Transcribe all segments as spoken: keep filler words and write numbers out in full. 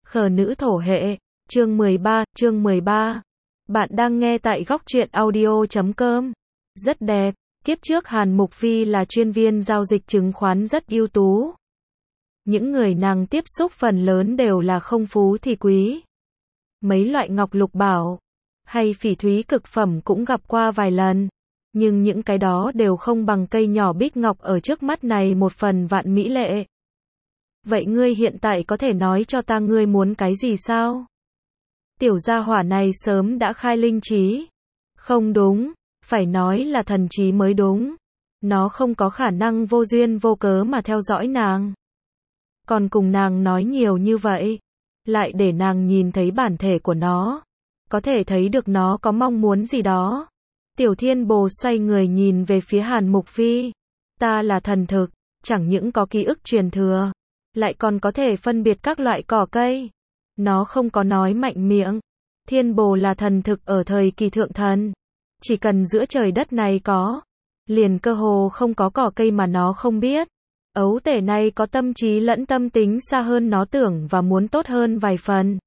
Khờ nữ thổ hệ, chương mười ba, chương mười ba. Bạn đang nghe tại góc truyện audio chấm com. Rất đẹp, kiếp trước Hàn Mục Phi là chuyên viên giao dịch chứng khoán rất ưu tú. Những người nàng tiếp xúc phần lớn đều là không phú thì quý. Mấy loại ngọc lục bảo, hay phỉ thúy cực phẩm cũng gặp qua vài lần. Nhưng những cái đó đều không bằng cây nhỏ bích ngọc ở trước mắt này một phần vạn mỹ lệ. Vậy ngươi hiện tại có thể nói cho ta ngươi muốn cái gì sao? Tiểu gia hỏa này sớm đã khai linh trí. Không đúng, phải nói là thần trí mới đúng. Nó không có khả năng vô duyên vô cớ mà theo dõi nàng. Còn cùng nàng nói nhiều như vậy, lại để nàng nhìn thấy bản thể của nó. Có thể thấy được nó có mong muốn gì đó. Tiểu Thiên Bồ xoay người nhìn về phía Hàn Mục Phi. Ta là thần thực, chẳng những có ký ức truyền thừa, lại còn có thể phân biệt các loại cỏ cây. Nó không có nói mạnh miệng. Thiên Bồ là thần thực ở thời kỳ thượng thần. Chỉ cần giữa trời đất này có, liền cơ hồ không có cỏ cây mà nó không biết. Ấu tể này có tâm trí lẫn tâm tính xa hơn nó tưởng và muốn tốt hơn vài phần.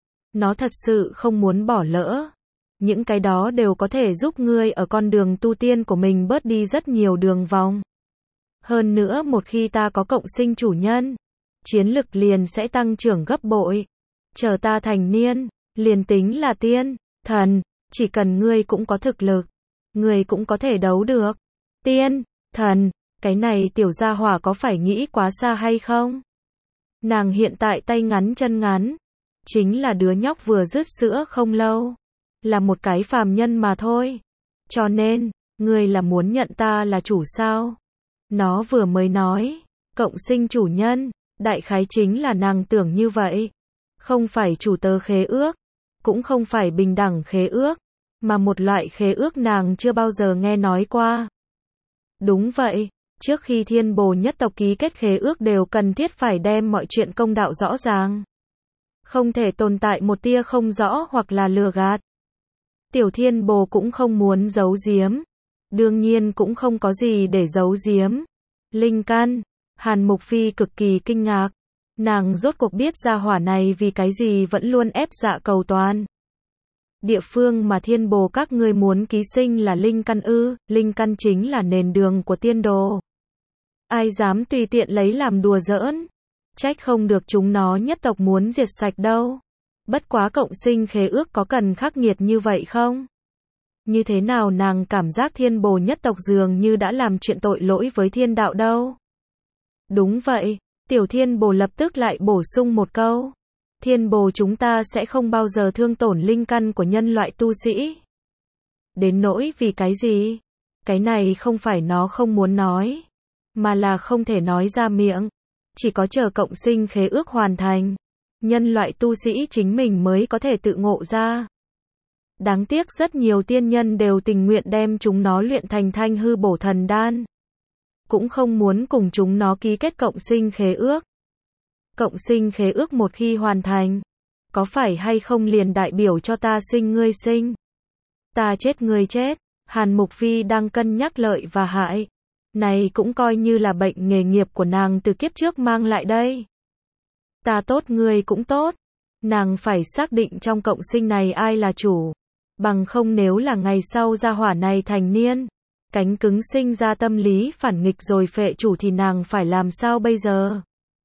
Nó thật sự không muốn bỏ lỡ. Những cái đó đều có thể giúp ngươi ở con đường tu tiên của mình bớt đi rất nhiều đường vòng. Hơn nữa một khi ta có cộng sinh chủ nhân, chiến lực liền sẽ tăng trưởng gấp bội. Chờ ta thành niên, liền tính là tiên, thần, chỉ cần ngươi cũng có thực lực, ngươi cũng có thể đấu được. Tiên, thần, cái này tiểu gia hỏa có phải nghĩ quá xa hay không? Nàng hiện tại tay ngắn chân ngắn, chính là đứa nhóc vừa dứt sữa không lâu, là một cái phàm nhân mà thôi. Cho nên, ngươi là muốn nhận ta là chủ sao? Nó vừa mới nói, cộng sinh chủ nhân, đại khái chính là nàng tưởng như vậy. Không phải chủ tớ khế ước, cũng không phải bình đẳng khế ước, mà một loại khế ước nàng chưa bao giờ nghe nói qua. Đúng vậy, trước khi Thiên Bồ nhất tộc ký kết khế ước đều cần thiết phải đem mọi chuyện công đạo rõ ràng. Không thể tồn tại một tia không rõ hoặc là lừa gạt. Tiểu Thiên Bồ cũng không muốn giấu giếm. Đương nhiên cũng không có gì để giấu giếm. Linh căn, Hàn Mục Phi cực kỳ kinh ngạc. Nàng rốt cuộc biết gia hỏa này vì cái gì vẫn luôn ép dạ cầu toàn. Địa phương mà Thiên Bồ các ngươi muốn ký sinh là linh căn ư? Linh căn chính là nền đường của tiên đồ. Ai dám tùy tiện lấy làm đùa giỡn? Trách không được chúng nó nhất tộc muốn diệt sạch đâu. Bất quá cộng sinh khế ước có cần khắc nghiệt như vậy không? Như thế nào nàng cảm giác Thiên Bồ nhất tộc dường như đã làm chuyện tội lỗi với thiên đạo đâu? Đúng vậy, Tiểu Thiên Bồ lập tức lại bổ sung một câu. Thiên Bồ chúng ta sẽ không bao giờ thương tổn linh căn của nhân loại tu sĩ. Đến nỗi vì cái gì? Cái này không phải nó không muốn nói, mà là không thể nói ra miệng. Chỉ có chờ cộng sinh khế ước hoàn thành, nhân loại tu sĩ chính mình mới có thể tự ngộ ra. Đáng tiếc rất nhiều tiên nhân đều tình nguyện đem chúng nó luyện thành thanh hư bổ thần đan. Cũng không muốn cùng chúng nó ký kết cộng sinh khế ước. Cộng sinh khế ước một khi hoàn thành, có phải hay không liền đại biểu cho ta sinh ngươi sinh, ta chết ngươi chết. Hàn Mục Phi đang cân nhắc lợi và hại. Này cũng coi như là bệnh nghề nghiệp của nàng từ kiếp trước mang lại đây. Ta tốt ngươi cũng tốt. Nàng phải xác định trong cộng sinh này ai là chủ. Bằng không nếu là ngày sau gia hỏa này thành niên, cánh cứng sinh ra tâm lý phản nghịch rồi phệ chủ thì nàng phải làm sao bây giờ?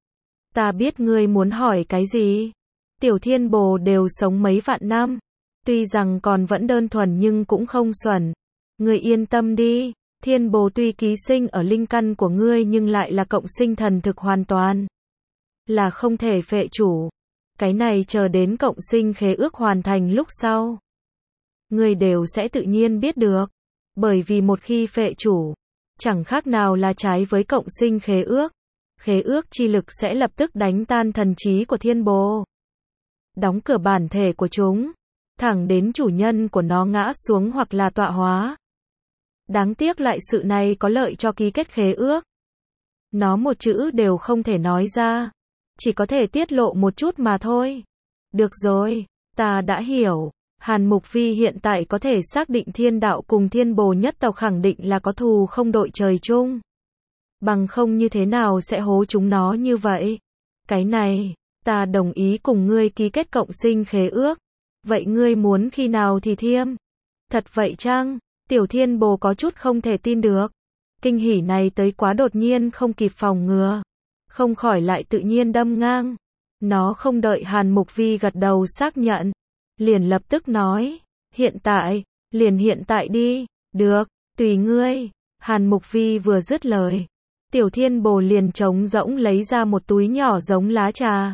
Ta biết ngươi muốn hỏi cái gì. Tiểu Thiên Bồ đều sống mấy vạn năm. Tuy rằng còn vẫn đơn thuần nhưng cũng không xuẩn. Ngươi yên tâm đi. Thiên Bồ tuy ký sinh ở linh căn của ngươi nhưng lại là cộng sinh thần thực hoàn toàn. Là không thể phệ chủ. Cái này chờ đến cộng sinh khế ước hoàn thành lúc sau. Ngươi đều sẽ tự nhiên biết được. Bởi vì một khi phệ chủ, chẳng khác nào là trái với cộng sinh khế ước. Khế ước chi lực sẽ lập tức đánh tan thần trí của Thiên Bồ. Đóng cửa bản thể của chúng, thẳng đến chủ nhân của nó ngã xuống hoặc là tọa hóa. Đáng tiếc lại sự này có lợi cho ký kết khế ước. Nó một chữ đều không thể nói ra, chỉ có thể tiết lộ một chút mà thôi. Được rồi, ta đã hiểu. Hàn Mục Phi hiện tại có thể xác định thiên đạo cùng Thiên Bồ nhất tộc khẳng định là có thù không đội trời chung. Bằng không như thế nào sẽ hố chúng nó như vậy? Cái này, Ta đồng ý cùng ngươi ký kết cộng sinh khế ước. Vậy ngươi muốn khi nào thì thiêm? Thật vậy chăng? Tiểu Thiên Bồ có chút không thể tin được. Kinh hỉ này tới quá đột nhiên không kịp phòng ngừa. Không khỏi lại tự nhiên đâm ngang. Nó không đợi Hàn Mục Vi gật đầu xác nhận. Liền lập tức nói. Hiện tại, liền hiện tại đi. Được, tùy ngươi. Hàn Mục Vi vừa dứt lời. Tiểu Thiên Bồ liền trống rỗng lấy ra một túi nhỏ giống lá trà.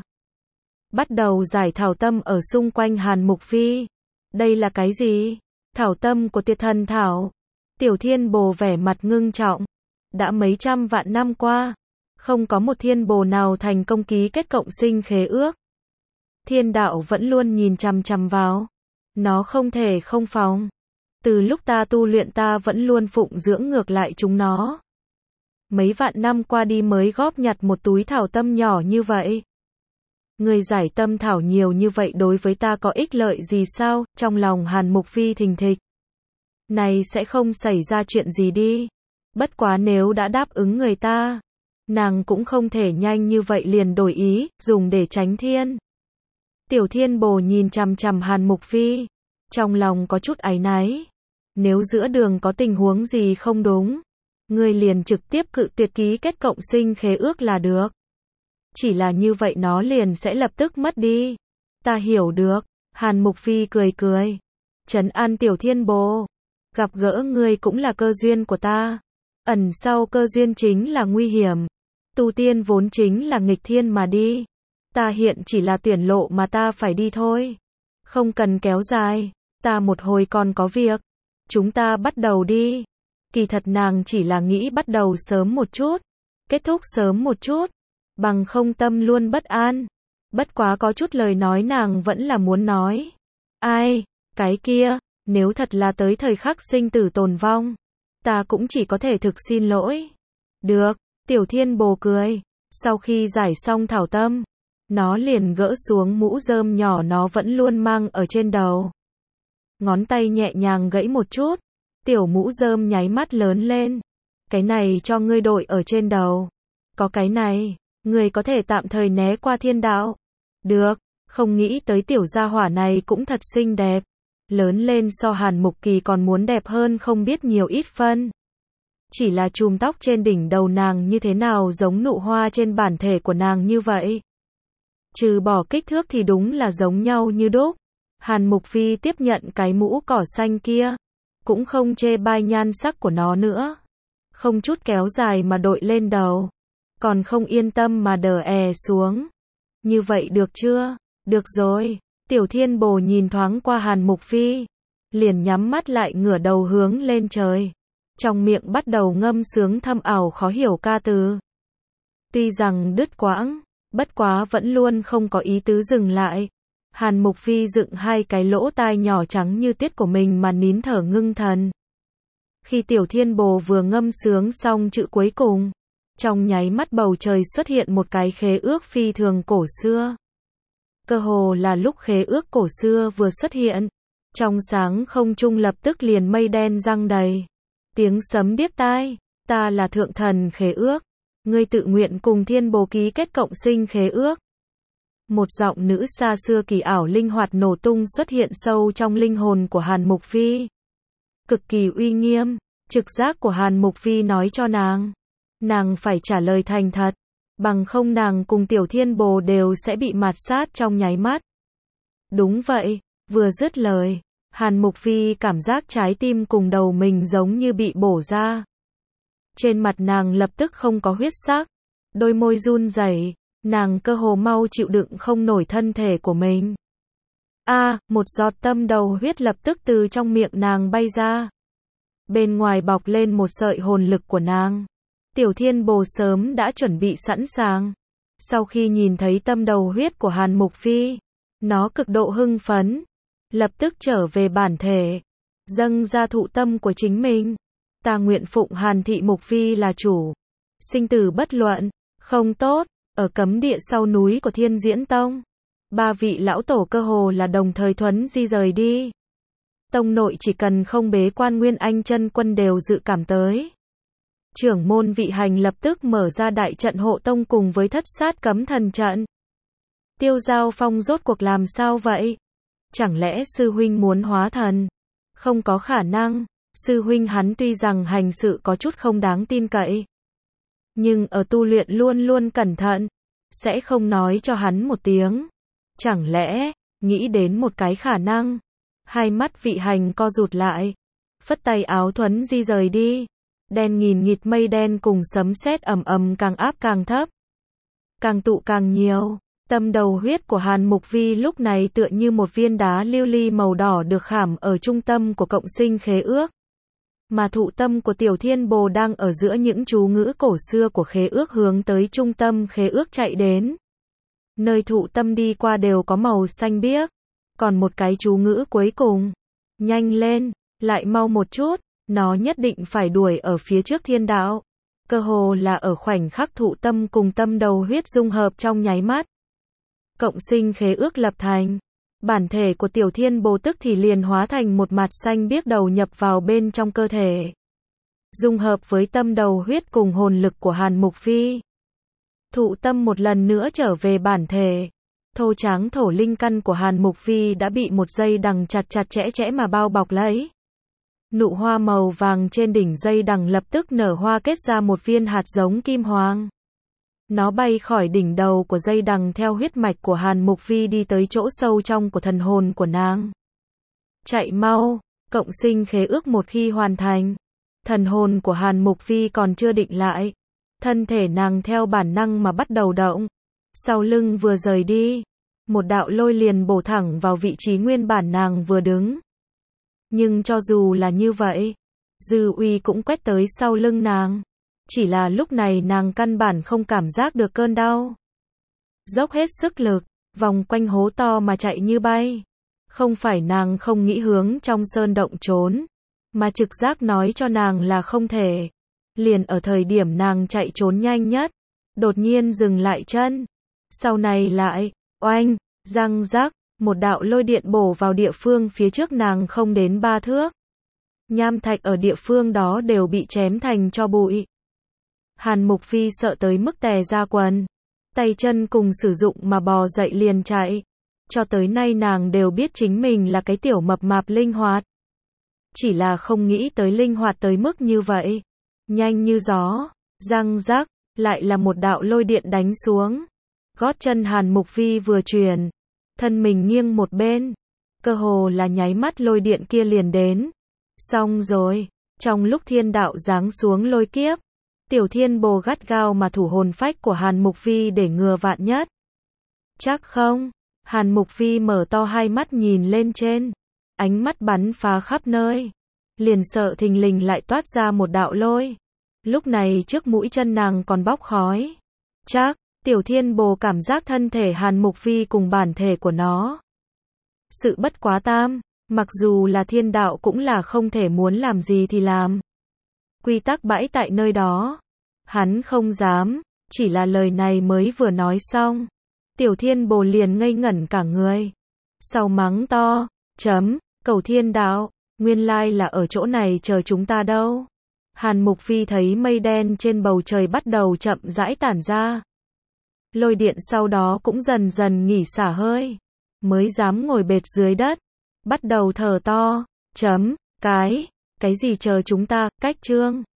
Bắt đầu giải thảo tâm ở xung quanh Hàn Mục Vi. Đây là cái gì? Thảo tâm của Tiệt Thần Thảo. Tiểu Thiên Bồ vẻ mặt ngưng trọng. Đã mấy trăm vạn năm qua, không có một thiên bồ nào thành công ký kết cộng sinh khế ước. Thiên đạo vẫn luôn nhìn chằm chằm vào. Nó không thể không phòng. Từ lúc ta tu luyện ta vẫn luôn phụng dưỡng ngược lại chúng nó. Mấy vạn năm qua đi mới góp nhặt một túi thảo tâm nhỏ như vậy. Người giải tâm thảo nhiều như vậy đối với ta có ích lợi gì sao? Trong lòng Hàn Mục Vi thình thịch. Này sẽ không xảy ra chuyện gì đi. Bất quá nếu đã đáp ứng người ta, nàng cũng không thể nhanh như vậy liền đổi ý, dùng để tránh thiên. Tiểu Thiên Bồ nhìn chằm chằm Hàn Mục Vi, trong lòng có chút áy náy. Nếu giữa đường có tình huống gì không đúng, ngươi liền trực tiếp cự tuyệt ký kết cộng sinh khế ước là được. Chỉ là như vậy nó liền sẽ lập tức mất đi. Ta hiểu được. Hàn Mục Vi cười cười. Trấn an Tiểu Thiên Bồ. Gặp gỡ ngươi cũng là cơ duyên của ta. Ẩn sau cơ duyên chính là nguy hiểm. Tu tiên vốn chính là nghịch thiên mà đi. Ta hiện chỉ là tuyển lộ mà ta phải đi thôi. Không cần kéo dài. Ta một hồi còn có việc. Chúng ta bắt đầu đi. Kỳ thật nàng chỉ là nghĩ bắt đầu sớm một chút. Kết thúc sớm một chút. Bằng không tâm luôn bất an. Bất quá có chút lời nói nàng vẫn là muốn nói. Ai, cái kia, nếu thật là tới thời khắc sinh tử tồn vong, ta cũng chỉ có thể thực xin lỗi. Được, Tiểu Thiên Bồ cười. Sau khi giải xong thảo tâm, nó liền gỡ xuống mũ rơm nhỏ nó vẫn luôn mang ở trên đầu. Ngón tay nhẹ nhàng gãy một chút, tiểu mũ rơm nháy mắt lớn lên. Cái này cho ngươi đội ở trên đầu. Có cái này, ngươi có thể tạm thời né qua thiên đạo. Được, không nghĩ tới tiểu gia hỏa này cũng thật xinh đẹp. Lớn lên so Hàn Mục Kỳ còn muốn đẹp hơn không biết nhiều ít phân. Chỉ là chùm tóc trên đỉnh đầu nàng như thế nào giống nụ hoa trên bản thể của nàng như vậy. Trừ bỏ kích thước thì đúng là giống nhau như đúc. Hàn Mục Vi tiếp nhận cái mũ cỏ xanh kia. Cũng không chê bai nhan sắc của nó nữa. Không chút kéo dài mà đội lên đầu. Còn không yên tâm mà đờ è xuống. Như vậy được chưa? Được rồi. Tiểu Thiên Bồ nhìn thoáng qua Hàn Mục Vi. Liền nhắm mắt lại ngửa đầu hướng lên trời. Trong miệng bắt đầu ngâm sướng thâm ảo khó hiểu ca từ. Tuy rằng đứt quãng, bất quá vẫn luôn không có ý tứ dừng lại. Hàn Mục Vi dựng hai cái lỗ tai nhỏ trắng như tuyết của mình mà nín thở ngưng thần. Khi Tiểu Thiên Bồ vừa ngâm sướng xong chữ cuối cùng, trong nháy mắt bầu trời xuất hiện một cái khế ước phi thường cổ xưa. Cơ hồ là lúc khế ước cổ xưa vừa xuất hiện, trong sáng không trung lập tức liền mây đen giăng đầy. Tiếng sấm điếc tai, ta là thượng thần khế ước, ngươi tự nguyện cùng Thiên Bồ ký kết cộng sinh khế ước. Một giọng nữ xa xưa kỳ ảo linh hoạt nổ tung xuất hiện sâu trong linh hồn của Hàn Mục Vi. Cực kỳ uy nghiêm, trực giác của Hàn Mục Vi nói cho nàng. Nàng phải trả lời thành thật, bằng không nàng cùng Tiểu Thiên Bồ đều sẽ bị mạt sát trong nháy mắt. Đúng vậy, vừa dứt lời, Hàn Mục Vi cảm giác trái tim cùng đầu mình giống như bị bổ ra. Trên mặt nàng lập tức không có huyết sắc, đôi môi run rẩy, nàng cơ hồ mau chịu đựng không nổi thân thể của mình. A, à, một giọt tâm đầu huyết lập tức từ trong miệng nàng bay ra. Bên ngoài bọc lên một sợi hồn lực của nàng. Tiểu Thiên Bồ sớm đã chuẩn bị sẵn sàng. Sau khi nhìn thấy tâm đầu huyết của Hàn Mục Vi, nó cực độ hưng phấn, lập tức trở về bản thể, dâng ra thụ tâm của chính mình. Ta nguyện phụng Hàn Thị Mục Vi là chủ, sinh tử bất luận. Không tốt, ở cấm địa sau núi của Thiên Diễn Tông, ba vị lão tổ cơ hồ là đồng thời thuấn di rời đi. Tông nội chỉ cần không bế quan Nguyên Anh chân quân đều dự cảm tới. Trưởng môn Vị Hành lập tức mở ra đại trận hộ tông cùng với thất sát cấm thần trận. Tiêu Giao Phong rốt cuộc làm sao vậy? Chẳng lẽ sư huynh muốn hóa thần? Không có khả năng, sư huynh hắn tuy rằng hành sự có chút không đáng tin cậy, nhưng ở tu luyện luôn luôn cẩn thận, sẽ không nói cho hắn một tiếng. Chẳng lẽ, nghĩ đến một cái khả năng, hai mắt vị hành co rụt lại, phất tay áo thuấn di rời đi. Đen nghìn nghịt mây đen cùng sấm sét ầm ầm càng áp càng thấp, càng tụ càng nhiều. Tâm đầu huyết của Hàn Mục Vi lúc này tựa như một viên đá lưu ly màu đỏ được khảm ở trung tâm của cộng sinh khế ước. Mà thụ tâm của Tiểu Thiên Bồ đang ở giữa những chú ngữ cổ xưa của khế ước hướng tới trung tâm khế ước chạy đến. Nơi thụ tâm đi qua đều có màu xanh biếc. Còn một cái chú ngữ cuối cùng. Nhanh lên, lại mau một chút, nó nhất định phải đuổi ở phía trước thiên đạo. Cơ hồ là ở khoảnh khắc thụ tâm cùng tâm đầu huyết dung hợp trong nháy mắt. Cộng sinh khế ước lập thành. Bản thể của Tiểu Thiên Bồ tức thì liền hóa thành một mặt xanh biếc đầu nhập vào bên trong cơ thể. Dung hợp với tâm đầu huyết cùng hồn lực của Hàn Mục Vi. Thụ tâm một lần nữa trở về bản thể. Thô tráng thổ linh căn của Hàn Mục Vi đã bị một dây đằng chặt chặt chẽ chẽ mà bao bọc lấy. Nụ hoa màu vàng trên đỉnh dây đằng lập tức nở hoa kết ra một viên hạt giống kim hoàng. Nó bay khỏi đỉnh đầu của dây đằng theo huyết mạch của Hàn Mục Vi đi tới chỗ sâu trong của thần hồn của nàng. Chạy mau, cộng sinh khế ước một khi hoàn thành. Thần hồn của Hàn Mục Vi còn chưa định lại. Thân thể nàng theo bản năng mà bắt đầu động. Sau lưng vừa rời đi, một đạo lôi liền bổ thẳng vào vị trí nguyên bản nàng vừa đứng. Nhưng cho dù là như vậy, dư uy cũng quét tới sau lưng nàng. Chỉ là lúc này nàng căn bản không cảm giác được cơn đau. Dốc hết sức lực, vòng quanh hố to mà chạy như bay. Không phải nàng không nghĩ hướng trong sơn động trốn, mà trực giác nói cho nàng là không thể. Liền ở thời điểm nàng chạy trốn nhanh nhất, đột nhiên dừng lại chân. Sau này lại, oanh, răng rắc, một đạo lôi điện bổ vào địa phương phía trước nàng không đến ba thước. Nham thạch ở địa phương đó đều bị chém thành tro bụi. Hàn Mục Vi sợ tới mức tè ra quần. Tay chân cùng sử dụng mà bò dậy liền chạy. Cho tới nay nàng đều biết chính mình là cái tiểu mập mạp linh hoạt. Chỉ là không nghĩ tới linh hoạt tới mức như vậy. Nhanh như gió, răng rắc, lại là một đạo lôi điện đánh xuống. Gót chân Hàn Mục Vi vừa chuyển, thân mình nghiêng một bên. Cơ hồ là nháy mắt lôi điện kia liền đến. Xong rồi, trong lúc thiên đạo giáng xuống lôi kiếp, Tiểu Thiên Bồ gắt gao mà thủ hồn phách của Hàn Mục Vi để ngừa vạn nhất. Chắc không? Hàn Mục Vi mở to hai mắt nhìn lên trên. Ánh mắt bắn phá khắp nơi. Liền sợ thình lình lại toát ra một đạo lôi. Lúc này trước mũi chân nàng còn bốc khói. Chắc, Tiểu Thiên Bồ cảm giác thân thể Hàn Mục Vi cùng bản thể của nó. Sự bất quá tam, mặc dù là thiên đạo cũng là không thể muốn làm gì thì làm. Quy tắc bãi tại nơi đó. Hắn không dám, chỉ là lời này mới vừa nói xong. Tiểu Thiên Bồ liền ngây ngẩn cả người. Sau mắng to, chấm, cầu thiên đạo, nguyên lai là ở chỗ này chờ chúng ta đâu. Hàn Mục Vi thấy mây đen trên bầu trời bắt đầu chậm rãi tản ra. Lôi điện sau đó cũng dần dần nghỉ xả hơi. Mới dám ngồi bệt dưới đất. Bắt đầu thở to, chấm, cái, cái gì chờ chúng ta, cách chương.